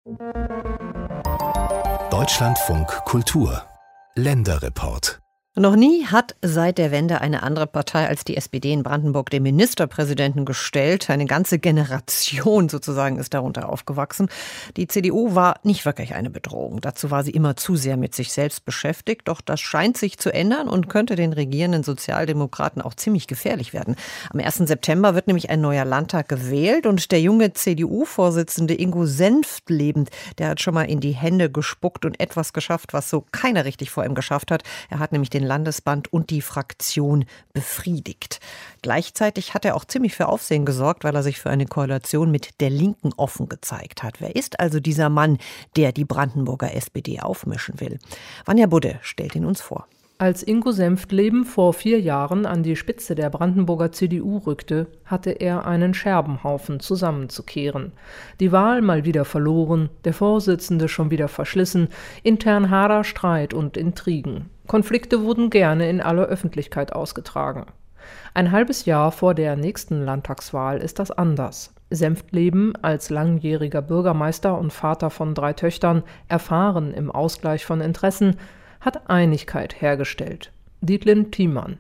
Deutschlandfunk Kultur Länderreport. Noch nie hat seit der Wende eine andere Partei als die SPD in Brandenburg den Ministerpräsidenten gestellt. Eine ganze Generation sozusagen ist darunter aufgewachsen. Die CDU war nicht wirklich eine Bedrohung. Dazu war sie immer zu sehr mit sich selbst beschäftigt. Doch das scheint sich zu ändern und könnte den regierenden Sozialdemokraten auch ziemlich gefährlich werden. Am 1. September wird nämlich ein neuer Landtag gewählt und der junge CDU-Vorsitzende Ingo Senftleben, der hat schon mal in die Hände gespuckt und etwas geschafft, was so keiner richtig vor ihm geschafft hat. Er hat nämlich den Landesband und die Fraktion befriedigt. Gleichzeitig hat er auch ziemlich für Aufsehen gesorgt, weil er sich für eine Koalition mit der Linken offen gezeigt hat. Wer ist also dieser Mann, der die Brandenburger SPD aufmischen will? Vanja Budde stellt ihn uns vor. Als Ingo Senftleben vor 4 Jahren an die Spitze der Brandenburger CDU rückte, hatte er einen Scherbenhaufen zusammenzukehren. Die Wahl mal wieder verloren, der Vorsitzende schon wieder verschlissen, intern harter Streit und Intrigen. Konflikte wurden gerne in aller Öffentlichkeit ausgetragen. Ein halbes Jahr vor der nächsten Landtagswahl ist das anders. Senftleben, als langjähriger Bürgermeister und Vater von 3 Töchtern, erfahren im Ausgleich von Interessen, hat Einigkeit hergestellt. Dietlind Thiemann,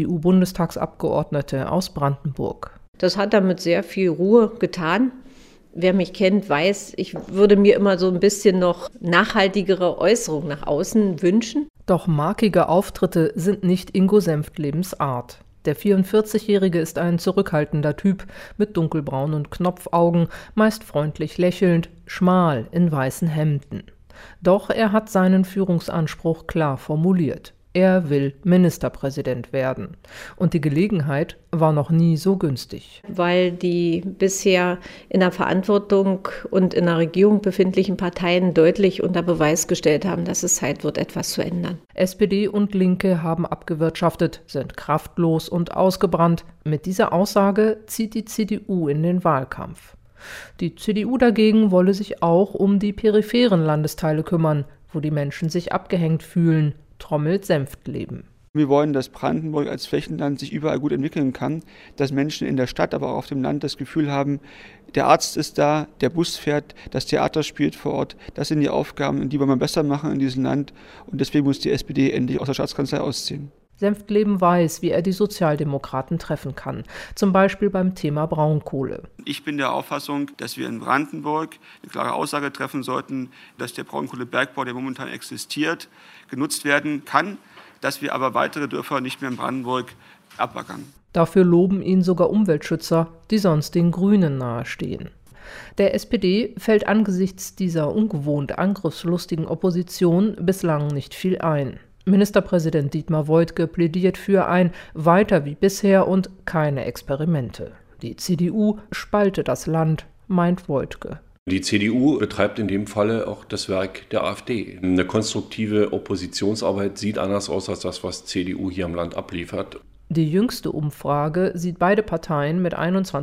CDU-Bundestagsabgeordnete aus Brandenburg. Das hat er mit sehr viel Ruhe getan. Wer mich kennt, weiß, ich würde mir immer so ein bisschen noch nachhaltigere Äußerungen nach außen wünschen. Doch markige Auftritte sind nicht Ingo Senftlebens Art. Der 44-Jährige ist ein zurückhaltender Typ mit dunkelbraunen und Knopfaugen, meist freundlich lächelnd, schmal in weißen Hemden. Doch er hat seinen Führungsanspruch klar formuliert. Er will Ministerpräsident werden. Und die Gelegenheit war noch nie so günstig. Weil die bisher in der Verantwortung und in der Regierung befindlichen Parteien deutlich unter Beweis gestellt haben, dass es Zeit wird, etwas zu ändern. SPD und Linke haben abgewirtschaftet, sind kraftlos und ausgebrannt. Mit dieser Aussage zieht die CDU in den Wahlkampf. Die CDU dagegen wolle sich auch um die peripheren Landesteile kümmern, wo die Menschen sich abgehängt fühlen, trommelt Senftleben. Wir wollen, dass Brandenburg als Flächenland sich überall gut entwickeln kann, dass Menschen in der Stadt, aber auch auf dem Land das Gefühl haben, der Arzt ist da, der Bus fährt, das Theater spielt vor Ort. Das sind die Aufgaben, die wollen wir besser machen in diesem Land. Und deswegen muss die SPD endlich aus der Staatskanzlei ausziehen. Senftleben weiß, wie er die Sozialdemokraten treffen kann, zum Beispiel beim Thema Braunkohle. Ich bin der Auffassung, dass wir in Brandenburg eine klare Aussage treffen sollten, dass der Braunkohlebergbau, der momentan existiert, genutzt werden kann, dass wir aber weitere Dörfer nicht mehr in Brandenburg abbaggern. Dafür loben ihn sogar Umweltschützer, die sonst den Grünen nahestehen. Der SPD fällt angesichts dieser ungewohnt angriffslustigen Opposition bislang nicht viel ein. Ministerpräsident Dietmar Woidke plädiert für ein Weiter wie bisher und keine Experimente. Die CDU spalte das Land, meint Woidke. Die CDU betreibt in dem Falle auch das Werk der AfD. Eine konstruktive Oppositionsarbeit sieht anders aus als das, was CDU hier im Land abliefert. Die jüngste Umfrage sieht beide Parteien mit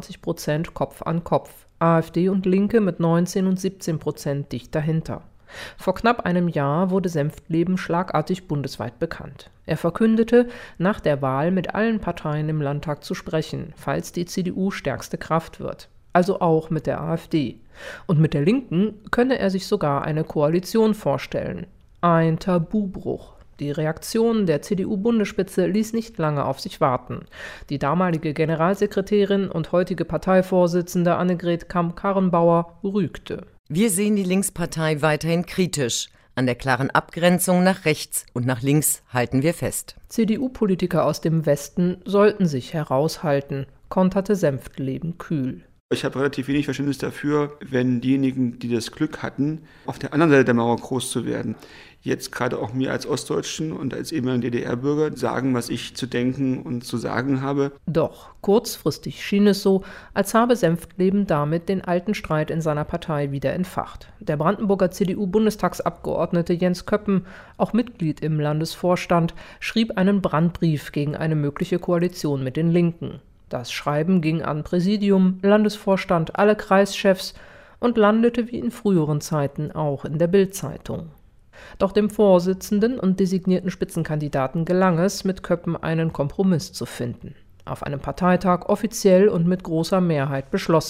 21% Kopf an Kopf. AfD und Linke mit 19 und 17% dicht dahinter. Vor knapp einem Jahr wurde Senftleben schlagartig bundesweit bekannt. Er verkündete, nach der Wahl mit allen Parteien im Landtag zu sprechen, falls die CDU stärkste Kraft wird. Also auch mit der AfD. Und mit der Linken könne er sich sogar eine Koalition vorstellen. Ein Tabubruch. Die Reaktion der CDU-Bundesspitze ließ nicht lange auf sich warten. Die damalige Generalsekretärin und heutige Parteivorsitzende Annegret Kramp-Karrenbauer rügte. Wir sehen die Linkspartei weiterhin kritisch. An der klaren Abgrenzung nach rechts und nach links halten wir fest. CDU-Politiker aus dem Westen sollten sich heraushalten, konterte Senftleben kühl. Ich habe relativ wenig Verständnis dafür, wenn diejenigen, die das Glück hatten, auf der anderen Seite der Mauer groß zu werden, jetzt gerade auch mir als Ostdeutschen und als ehemaligen DDR-Bürger sagen, was ich zu denken und zu sagen habe. Doch kurzfristig schien es so, als habe Senftleben damit den alten Streit in seiner Partei wieder entfacht. Der Brandenburger CDU-Bundestagsabgeordnete Jens Köppen, auch Mitglied im Landesvorstand, schrieb einen Brandbrief gegen eine mögliche Koalition mit den Linken. Das Schreiben ging an Präsidium, Landesvorstand, alle Kreischefs und landete wie in früheren Zeiten auch in der Bild-Zeitung. Doch dem Vorsitzenden und designierten Spitzenkandidaten gelang es, mit Köppen einen Kompromiss zu finden. Auf einem Parteitag offiziell und mit großer Mehrheit beschlossen.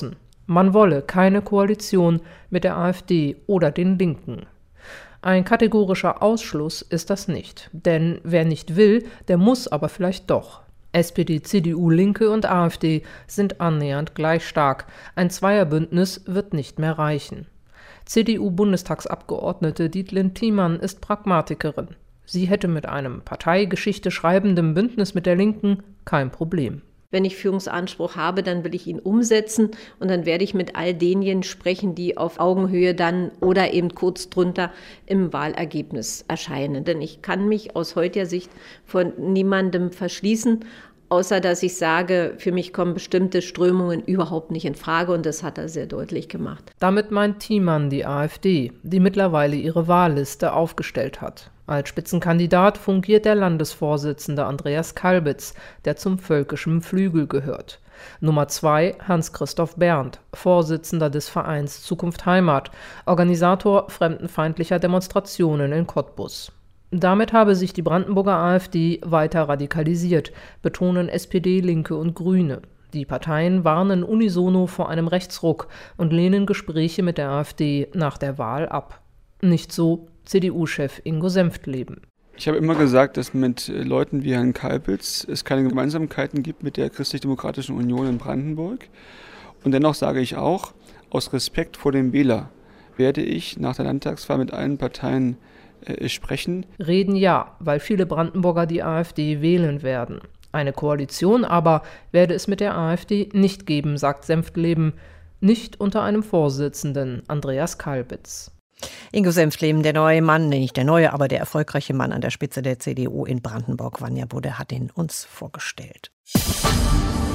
Man wolle keine Koalition mit der AfD oder den Linken. Ein kategorischer Ausschluss ist das nicht. Denn wer nicht will, der muss aber vielleicht doch. SPD, CDU, Linke und AfD sind annähernd gleich stark. Ein Zweierbündnis wird nicht mehr reichen. CDU-Bundestagsabgeordnete Dietlen Thiemann ist Pragmatikerin. Sie hätte mit einem Parteigeschichte schreibenden Bündnis mit der Linken kein Problem. Wenn ich Führungsanspruch habe, dann will ich ihn umsetzen und dann werde ich mit all denjenigen sprechen, die auf Augenhöhe dann oder eben kurz drunter im Wahlergebnis erscheinen. Denn ich kann mich aus heutiger Sicht von niemandem verschließen, außer dass ich sage, für mich kommen bestimmte Strömungen überhaupt nicht in Frage und das hat er sehr deutlich gemacht. Damit meint Thiemann die AfD, die mittlerweile ihre Wahlliste aufgestellt hat. Als Spitzenkandidat fungiert der Landesvorsitzende Andreas Kalbitz, der zum völkischen Flügel gehört. Nummer 2 Hans-Christoph Berndt, Vorsitzender des Vereins Zukunft Heimat, Organisator fremdenfeindlicher Demonstrationen in Cottbus. Damit habe sich die Brandenburger AfD weiter radikalisiert, betonen SPD, Linke und Grüne. Die Parteien warnen unisono vor einem Rechtsruck und lehnen Gespräche mit der AfD nach der Wahl ab. Nicht so CDU-Chef Ingo Senftleben. Ich habe immer gesagt, dass mit Leuten wie Herrn Kalbitz es keine Gemeinsamkeiten gibt mit der Christlich-Demokratischen Union in Brandenburg. Und dennoch sage ich auch, aus Respekt vor dem Wähler werde ich nach der Landtagswahl mit allen Parteien sprechen. Reden ja, weil viele Brandenburger die AfD wählen werden. Eine Koalition aber werde es mit der AfD nicht geben, sagt Senftleben, nicht unter einem Vorsitzenden, Andreas Kalbitz. Ingo Senftleben, der neue Mann, nicht der neue, aber der erfolgreiche Mann an der Spitze der CDU in Brandenburg. Vanja Budde hat ihn uns vorgestellt.